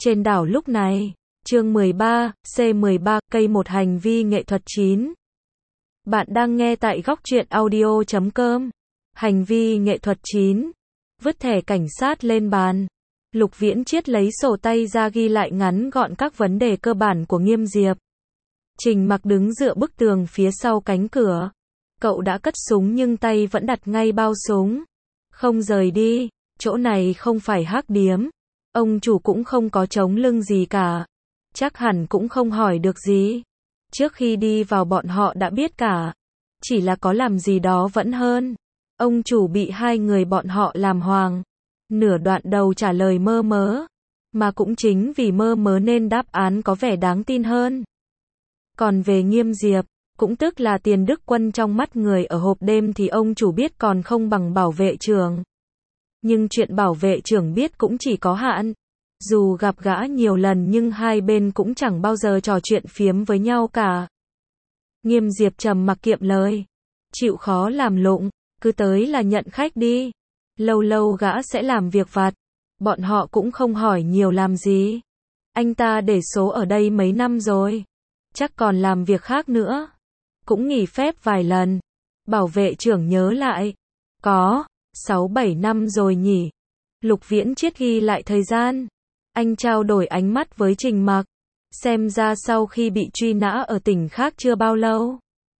Trên đảo lúc này, chương 13, C13, cây một hành vi nghệ thuật 9. Bạn đang nghe tại góc truyện audio.com. Hành vi nghệ thuật 9. Vứt thẻ cảnh sát lên bàn. Lục Viễn Chiết lấy sổ tay ra ghi lại ngắn gọn các vấn đề cơ bản của Nghiêm Diệp. Trình Mặc đứng dựa bức tường phía sau cánh cửa. Cậu đã cất súng nhưng tay vẫn đặt ngay bao súng. Không rời đi, chỗ này không phải hắc điếm. Ông chủ cũng không có chống lưng gì cả. Chắc hẳn cũng không hỏi được gì. Trước khi đi vào bọn họ đã biết cả. Chỉ là có làm gì đó vẫn hơn. Ông chủ bị hai người bọn họ làm hoàng. Nửa đoạn đầu trả lời mơ mớ. Mà cũng chính vì mơ mớ nên đáp án có vẻ đáng tin hơn. Còn về Nghiêm Diệp, cũng tức là Tiền Đức Quân trong mắt người ở hộp đêm thì ông chủ biết còn không bằng bảo vệ trưởng. Nhưng chuyện bảo vệ trưởng biết cũng chỉ có hạn. Dù gặp gã nhiều lần nhưng hai bên cũng chẳng bao giờ trò chuyện phiếm với nhau cả. Nghiêm Diệp trầm mặc kiệm lời. Chịu khó làm lụng, cứ tới là nhận khách đi. Lâu lâu gã sẽ làm việc vặt. Bọn họ cũng không hỏi nhiều làm gì. Anh ta để số ở đây mấy năm rồi. Chắc còn làm việc khác nữa. Cũng nghỉ phép vài lần. Bảo vệ trưởng nhớ lại. Có 6-7 năm rồi nhỉ. Lục Viễn Chiết ghi lại thời gian. Anh trao đổi ánh mắt với Trình Mặc. Xem ra sau khi bị truy nã ở tỉnh khác chưa bao lâu.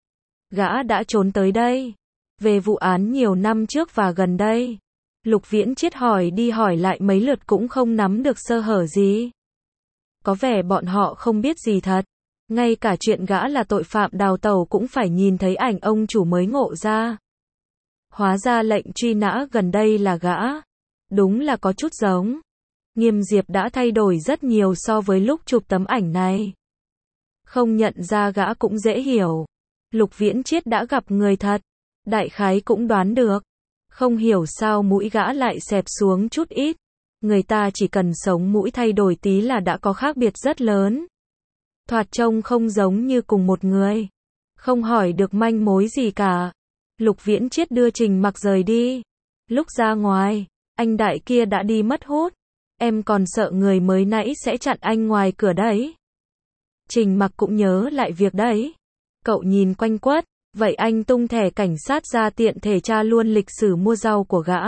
Gã đã trốn tới đây. Về vụ án nhiều năm trước và gần đây. Lục Viễn Chiết hỏi đi hỏi lại mấy lượt cũng không nắm được sơ hở gì. Có vẻ bọn họ không biết gì thật. Ngay cả chuyện gã là tội phạm đào tẩu cũng phải nhìn thấy ảnh ông chủ mới ngộ ra. Hóa ra lệnh truy nã gần đây là gã. Đúng là có chút giống. Nghiêm Diệp đã thay đổi rất nhiều so với lúc chụp tấm ảnh này. Không nhận ra gã cũng dễ hiểu. Lục Viễn Chiết đã gặp người thật. Đại khái cũng đoán được. Không hiểu sao mũi gã lại xẹp xuống chút ít. Người ta chỉ cần sống mũi thay đổi tí là đã có khác biệt rất lớn. Thoạt trông không giống như cùng một người. Không hỏi được manh mối gì cả. Lục Viễn Chiết đưa Trình Mặc rời đi. Lúc ra ngoài, anh đại kia đã đi mất hút. Em còn sợ người mới nãy sẽ chặn anh ngoài cửa đấy. Trình Mặc cũng nhớ lại việc đấy. Cậu nhìn quanh quất. Vậy anh tung thẻ cảnh sát ra tiện thể tra luôn lịch sử mua rau của gã.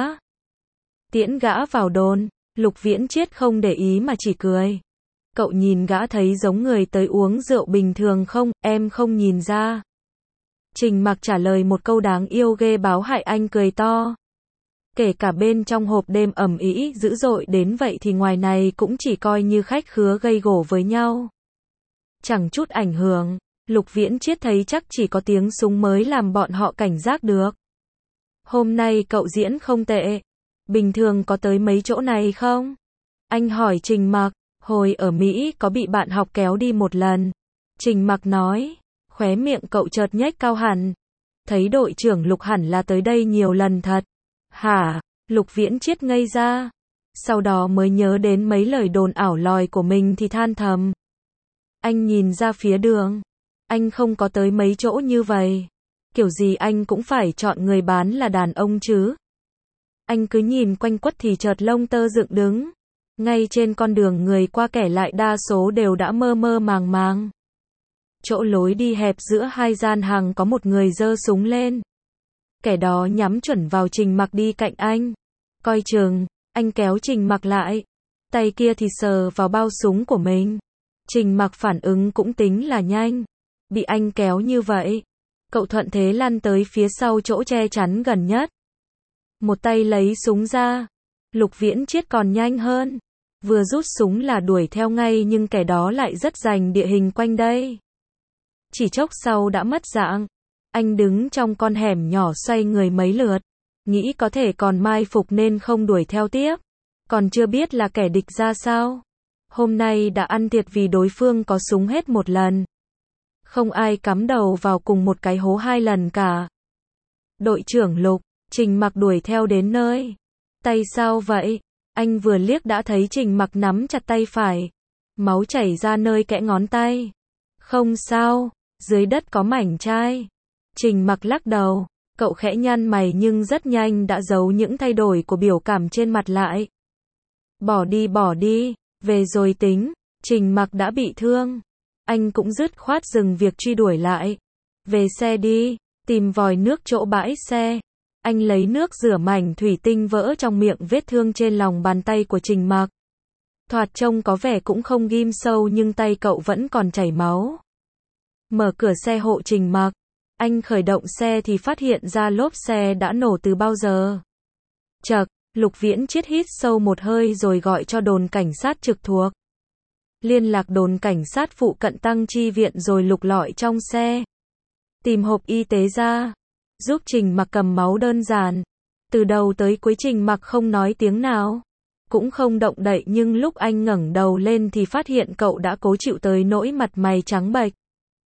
Tiễn gã vào đồn. Lục Viễn Chiết không để ý mà chỉ cười. Cậu nhìn gã thấy giống người tới uống rượu bình thường không? Em không nhìn ra. Trình Mặc trả lời một câu đáng yêu ghê báo hại. Anh cười to. Kể cả bên trong hộp đêm ầm ĩ dữ dội đến vậy thì ngoài này cũng chỉ coi như khách khứa gây gổ với nhau. Chẳng chút ảnh hưởng. Lục Viễn Chiết thấy chắc chỉ có tiếng súng mới làm bọn họ cảnh giác được. Hôm nay cậu diễn không tệ. Bình thường có tới mấy chỗ này không? Anh hỏi Trình Mặc. Hồi ở Mỹ có bị bạn học kéo đi một lần. Trình Mặc nói. Khóe miệng cậu chợt nhếch cao hẳn. Thấy đội trưởng Lục hẳn là tới đây nhiều lần thật. Hả? Lục Viễn Chiết ngây ra. Sau đó mới nhớ đến mấy lời đồn ảo lòi của mình thì than thầm. Anh nhìn ra phía đường. Anh không có tới mấy chỗ như vậy. Kiểu gì anh cũng phải chọn người bán là đàn ông chứ. Anh cứ nhìn quanh quất thì chợt lông tơ dựng đứng. Ngay trên con đường người qua kẻ lại đa số đều đã mơ mơ màng màng. Chỗ lối đi hẹp giữa hai gian hàng có một người giơ súng lên. Kẻ đó nhắm chuẩn vào Trình Mặc đi cạnh anh. Coi chừng, anh kéo Trình Mặc lại. Tay kia thì sờ vào bao súng của mình. Trình Mặc phản ứng cũng tính là nhanh. Bị anh kéo như vậy. Cậu thuận thế lăn tới phía sau chỗ che chắn gần nhất. Một tay lấy súng ra. Lục Viễn Chiết còn nhanh hơn. Vừa rút súng là đuổi theo ngay nhưng kẻ đó lại rất rành địa hình quanh đây. Chỉ chốc sau đã mất dạng. Anh đứng trong con hẻm nhỏ xoay người mấy lượt. Nghĩ có thể còn mai phục nên không đuổi theo tiếp. Còn chưa biết là kẻ địch ra sao. Hôm nay đã ăn thiệt vì đối phương có súng hết một lần. Không ai cắm đầu vào cùng một cái hố hai lần cả. Đội trưởng Lục, Trình Mặc đuổi theo đến nơi. Tay sao vậy? Anh vừa liếc đã thấy Trình Mặc nắm chặt tay phải. Máu chảy ra nơi kẽ ngón tay. Không sao, dưới đất có mảnh chai. Trình Mặc lắc đầu. Cậu khẽ nhăn mày nhưng rất nhanh đã giấu những thay đổi của biểu cảm trên mặt lại. Bỏ đi, Về rồi tính, Trình Mặc đã bị thương. Anh cũng dứt khoát dừng việc truy đuổi lại. Về xe đi, tìm vòi nước chỗ bãi xe. Anh lấy nước rửa mảnh thủy tinh vỡ trong miệng vết thương trên lòng bàn tay của Trình Mặc. Thoạt trông có vẻ cũng không ghim sâu nhưng tay cậu vẫn còn chảy máu. Mở cửa xe hộ Trình Mặc. Anh khởi động xe thì phát hiện ra lốp xe đã nổ từ bao giờ. Chậc, Lục Viễn Chiết hít sâu một hơi rồi gọi cho đồn cảnh sát trực thuộc. Liên lạc đồn cảnh sát phụ cận tăng chi viện rồi lục lọi trong xe. Tìm hộp y tế ra. Giúp Trình Mặc cầm máu đơn giản. Từ đầu tới cuối Trình Mặc không nói tiếng nào. Cũng không động đậy nhưng lúc anh ngẩng đầu lên thì phát hiện cậu đã cố chịu tới nỗi mặt mày trắng bệch.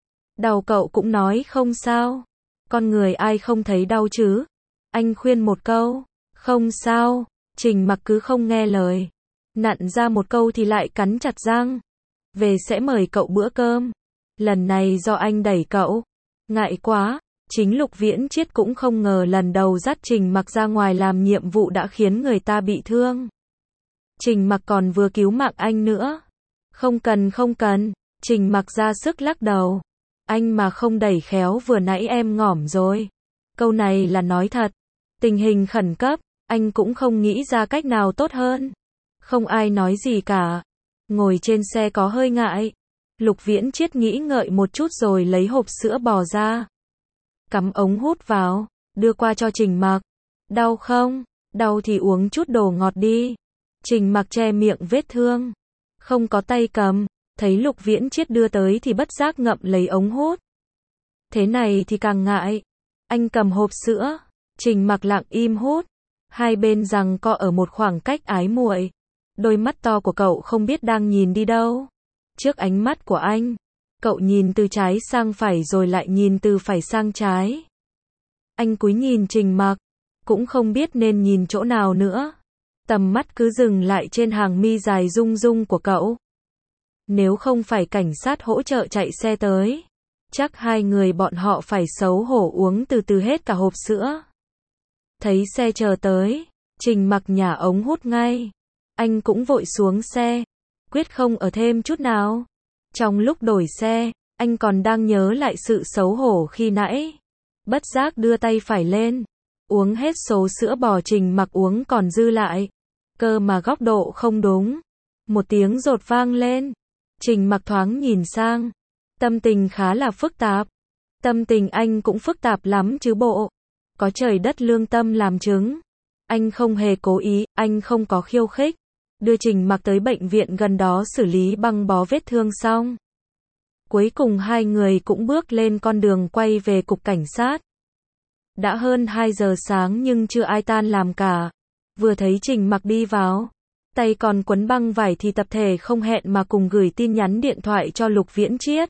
Đau cậu cũng nói không sao. Con người ai không thấy đau chứ? Anh khuyên một câu. Không sao. Trình Mặc cứ không nghe lời. Nặn ra một câu thì lại cắn chặt răng. Về sẽ mời cậu bữa cơm. Lần này do anh đẩy cậu. Ngại quá. Chính Lục Viễn Chiết cũng không ngờ lần đầu dắt Trình Mặc ra ngoài làm nhiệm vụ đã khiến người ta bị thương. Trình Mặc còn vừa cứu mạng anh nữa. Không cần. Trình Mặc ra sức lắc đầu. Anh mà không đẩy khéo vừa nãy em ngỏm rồi. Câu này là nói thật. Tình hình khẩn cấp, anh cũng không nghĩ ra cách nào tốt hơn. Không ai nói gì cả. Ngồi trên xe có hơi ngại. Lục Viễn Chiết nghĩ ngợi một chút rồi lấy hộp sữa bò ra. Cắm ống hút vào, đưa qua cho Trình Mặc. Đau không? Đau thì uống chút đồ ngọt đi. Trình Mặc che miệng vết thương. Không có tay cầm. Thấy Lục Viễn Chiết đưa tới thì bất giác ngậm lấy ống hút. Thế này thì càng ngại. Anh cầm hộp sữa. Trình Mặc lặng im hút. Hai bên giằng co ở một khoảng cách ái muội. Đôi mắt to của cậu không biết đang nhìn đi đâu. Trước ánh mắt của anh, cậu nhìn từ trái sang phải rồi lại nhìn từ phải sang trái. Anh cúi nhìn Trình Mặc, cũng không biết nên nhìn chỗ nào nữa. Tầm mắt cứ dừng lại trên hàng mi dài rung rung của cậu. Nếu không phải cảnh sát hỗ trợ chạy xe tới, chắc hai người bọn họ phải xấu hổ uống từ từ hết cả hộp sữa. Thấy xe chờ tới, Trình Mặc nhả ống hút ngay. Anh cũng vội xuống xe, quyết không ở thêm chút nào. Trong lúc đổi xe, anh còn đang nhớ lại sự xấu hổ khi nãy. Bất giác đưa tay phải lên, uống hết số sữa bò Trình Mặc uống còn dư lại. Cơ mà góc độ không đúng. Một tiếng rột vang lên. Trình Mặc thoáng nhìn sang. Tâm tình khá là phức tạp. Tâm tình anh cũng phức tạp lắm chứ bộ. Có trời đất lương tâm làm chứng. Anh không hề cố ý, anh không có khiêu khích. Đưa Trình Mặc tới bệnh viện gần đó xử lý băng bó vết thương xong. Cuối cùng hai người cũng bước lên con đường quay về cục cảnh sát. Đã hơn 2 giờ sáng nhưng chưa ai tan làm cả. Vừa thấy Trình Mặc đi vào, tay còn quấn băng vải thì tập thể không hẹn mà cùng gửi tin nhắn điện thoại cho Lục Viễn Chiết.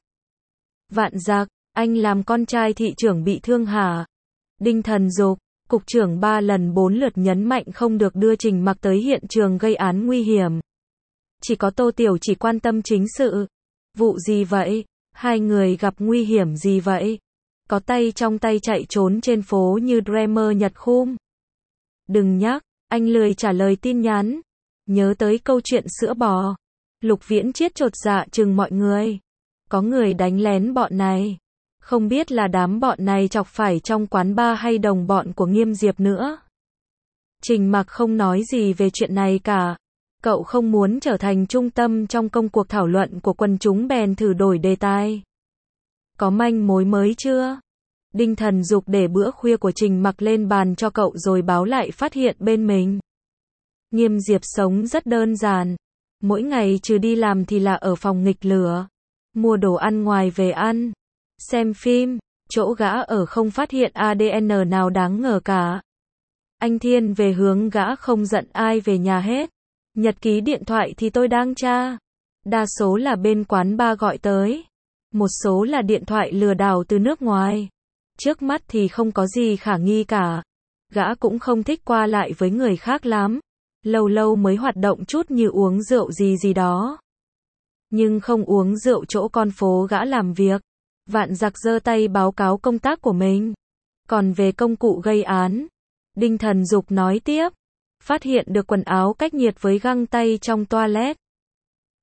Vạn Dặc, anh làm con trai thị trưởng bị thương hả? Đinh Thần Dục, cục trưởng 3 lần 4 lượt nhấn mạnh không được đưa Trình Mặc tới hiện trường gây án nguy hiểm. Chỉ có Tô Tiểu chỉ quan tâm chính sự. Vụ gì vậy? Hai người gặp nguy hiểm gì vậy? Có tay trong tay chạy trốn trên phố như Dreamer Nhật Khum. Đừng nhắc, anh lười trả lời tin nhắn. Nhớ tới câu chuyện sữa bò. Lục Viễn Chiết chột dạ chừng mọi người. Có người đánh lén bọn này. Không biết là đám bọn này chọc phải trong quán bar hay đồng bọn của Nghiêm Diệp nữa. Trình Mặc không nói gì về chuyện này cả. Cậu không muốn trở thành trung tâm trong công cuộc thảo luận của quần chúng bèn thử đổi đề tài. Có manh mối mới chưa? Đinh Thần Dục để bữa khuya của Trình Mặc lên bàn cho cậu rồi báo lại phát hiện bên mình. Nghiêm Diệp sống rất đơn giản. Mỗi ngày trừ đi làm thì là ở phòng nghịch lửa. Mua đồ ăn ngoài về ăn. Xem phim. Chỗ gã ở không phát hiện ADN nào đáng ngờ cả. Anh thiên về hướng gã không giận ai về nhà hết. Nhật ký điện thoại thì tôi đang tra. Đa số là bên quán bar gọi tới. Một số là điện thoại lừa đảo từ nước ngoài. Trước mắt thì không có gì khả nghi cả. Gã cũng không thích qua lại với người khác lắm. Lâu lâu mới hoạt động chút như uống rượu gì đó. Nhưng không uống rượu chỗ con phố gã làm việc. Vạn Dặc giơ tay báo cáo công tác của mình. Còn về công cụ gây án, Đinh Thần Dục nói tiếp. Phát hiện được quần áo cách nhiệt với găng tay trong toilet.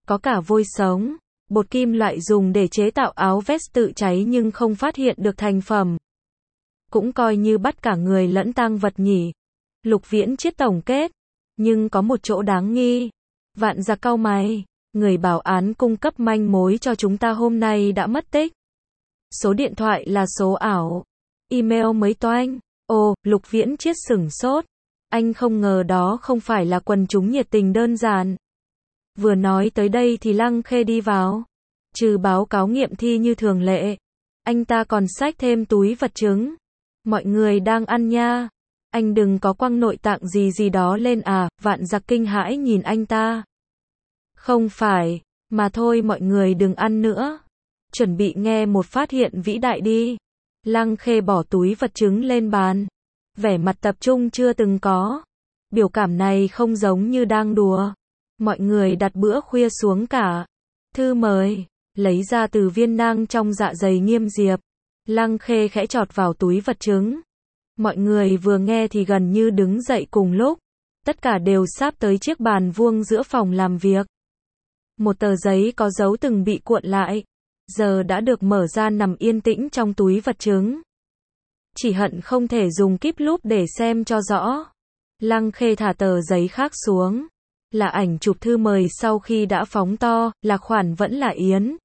có cả vôi sống, bột kim loại dùng để chế tạo áo vest tự cháy nhưng không phát hiện được thành phẩm. Cũng coi như bắt cả người lẫn tang vật nhỉ. Lục Viễn Chiết tổng kết. Nhưng có một chỗ đáng nghi. Vạn Giặc cau mày. Người bảo án cung cấp manh mối cho chúng ta hôm nay đã mất tích. Số điện thoại là số ảo. Email mới toanh. Ồ, Lục Viễn Chiết sửng sốt. Anh không ngờ đó không phải là quần chúng nhiệt tình đơn giản. Vừa nói tới đây thì Lăng Khê đi vào. Trừ báo cáo nghiệm thi như thường lệ, anh ta còn xách thêm túi vật chứng. Mọi người đang ăn nha. Anh đừng có quăng nội tạng gì đó lên à, Vạn Giặc kinh hãi nhìn anh ta. Không phải, mà thôi mọi người đừng ăn nữa. Chuẩn bị nghe một phát hiện vĩ đại đi. Lăng Khê bỏ túi vật chứng lên bàn. Vẻ mặt tập trung chưa từng có. Biểu cảm này không giống như đang đùa. Mọi người đặt bữa khuya xuống cả. Thư mời, lấy ra từ viên nang trong dạ dày Nghiêm Diệp. Lăng Khê khẽ chọt vào túi vật chứng. Mọi người vừa nghe thì gần như đứng dậy cùng lúc. Tất cả đều sáp tới chiếc bàn vuông giữa phòng làm việc. Một tờ giấy có dấu từng bị cuộn lại, giờ đã được mở ra nằm yên tĩnh trong túi vật chứng. Chỉ hận không thể dùng kíp lúp để xem cho rõ. Lăng Khê thả tờ giấy khác xuống. Là ảnh chụp thư mời sau khi đã phóng to, là khoản vẫn là Yến.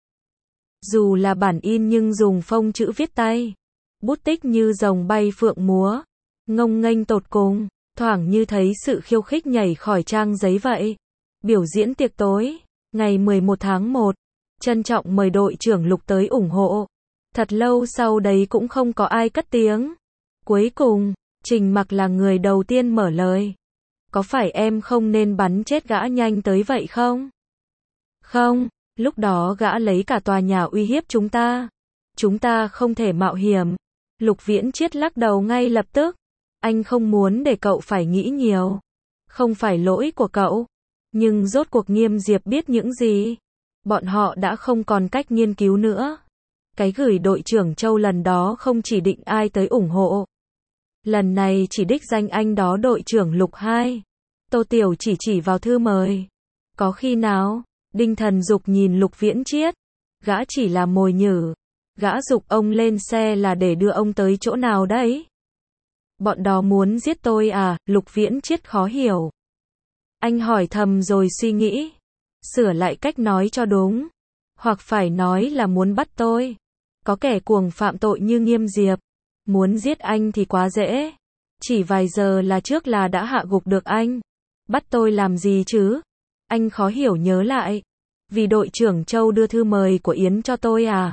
Dù là bản in nhưng dùng phông chữ viết tay. Bút tích như rồng bay phượng múa. Ngông nghênh tột cùng, thoảng như thấy sự khiêu khích nhảy khỏi trang giấy vậy. Biểu diễn tiệc tối, ngày 11 tháng 1. Trân trọng mời đội trưởng Lục tới ủng hộ. Thật lâu sau đấy cũng không có ai cất tiếng. Cuối cùng, Trình Mặc là người đầu tiên mở lời. Có phải em không nên bắn chết gã nhanh tới vậy không? Không, lúc đó gã lấy cả tòa nhà uy hiếp chúng ta. Chúng ta không thể mạo hiểm. Lục Viễn Chiết lắc đầu ngay lập tức. Anh không muốn để cậu phải nghĩ nhiều. Không phải lỗi của cậu. Nhưng rốt cuộc Nghiêm Diệp biết những gì? Bọn họ đã không còn cách nghiên cứu nữa. Cái gửi đội trưởng Châu lần đó không chỉ định ai tới ủng hộ. Lần này chỉ đích danh anh đó đội trưởng Lục 2. Tô Tiểu chỉ vào thư mời. Có khi nào? Đinh Thần Dục nhìn Lục Viễn Chiết. Gã chỉ là mồi nhử. Gã giục ông lên xe là để đưa ông tới chỗ nào đấy? Bọn đó muốn giết tôi à? Lục Viễn Chiết khó hiểu. Anh hỏi thầm rồi suy nghĩ. Sửa lại cách nói cho đúng. Hoặc phải nói là muốn bắt tôi. Có kẻ cuồng phạm tội như Nghiêm Diệp. Muốn giết anh thì quá dễ. Chỉ vài giờ là trước là đã hạ gục được anh. Bắt tôi làm gì chứ? Anh khó hiểu nhớ lại. Vì đội trưởng Châu đưa thư mời của Yến cho tôi à?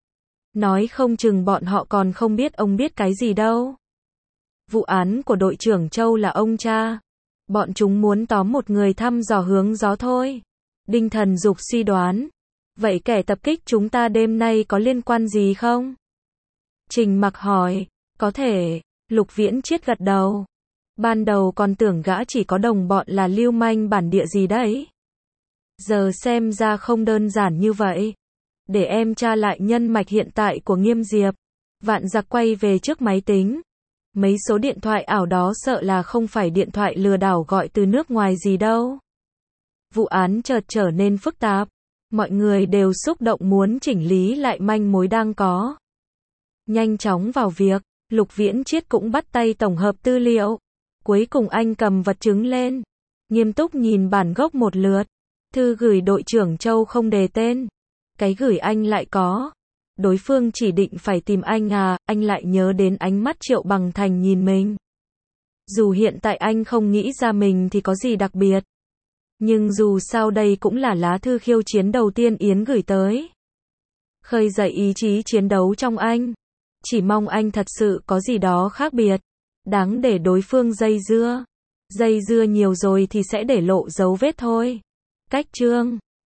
Nói không chừng bọn họ còn không biết ông biết cái gì đâu. Vụ án của đội trưởng Châu là ông cha. Bọn chúng muốn tóm một người thăm dò hướng gió thôi. Đinh Thần Dục suy đoán. Vậy kẻ tập kích chúng ta đêm nay có liên quan gì không? Trình Mặc hỏi. Có thể. Lục Viễn Chiết gật đầu. Ban đầu còn tưởng gã chỉ có đồng bọn là lưu manh bản địa gì đấy. Giờ xem ra không đơn giản như vậy. Để em tra lại nhân mạch hiện tại của Nghiêm Diệp. Vạn Giặc quay về trước máy tính. Mấy số điện thoại ảo đó sợ là không phải điện thoại lừa đảo gọi từ nước ngoài gì đâu. Vụ án chợt trở nên phức tạp. Mọi người đều xúc động muốn chỉnh lý lại manh mối đang có. Nhanh chóng vào việc, Lục Viễn Chiết cũng bắt tay tổng hợp tư liệu. Cuối cùng anh cầm vật chứng lên. Nghiêm túc nhìn bản gốc một lượt. Thư gửi đội trưởng Châu không đề tên. Cái gửi anh lại có. Đối phương chỉ định phải tìm anh à, anh lại nhớ đến ánh mắt Triệu Bằng Thành nhìn mình. Dù hiện tại anh không nghĩ ra mình thì có gì đặc biệt. Nhưng dù sao đây cũng là lá thư khiêu chiến đầu tiên Yến gửi tới. Khơi dậy ý chí chiến đấu trong anh. Chỉ mong anh thật sự có gì đó khác biệt. Đáng để đối phương dây dưa. Dây dưa nhiều rồi thì sẽ để lộ dấu vết thôi. Cách chương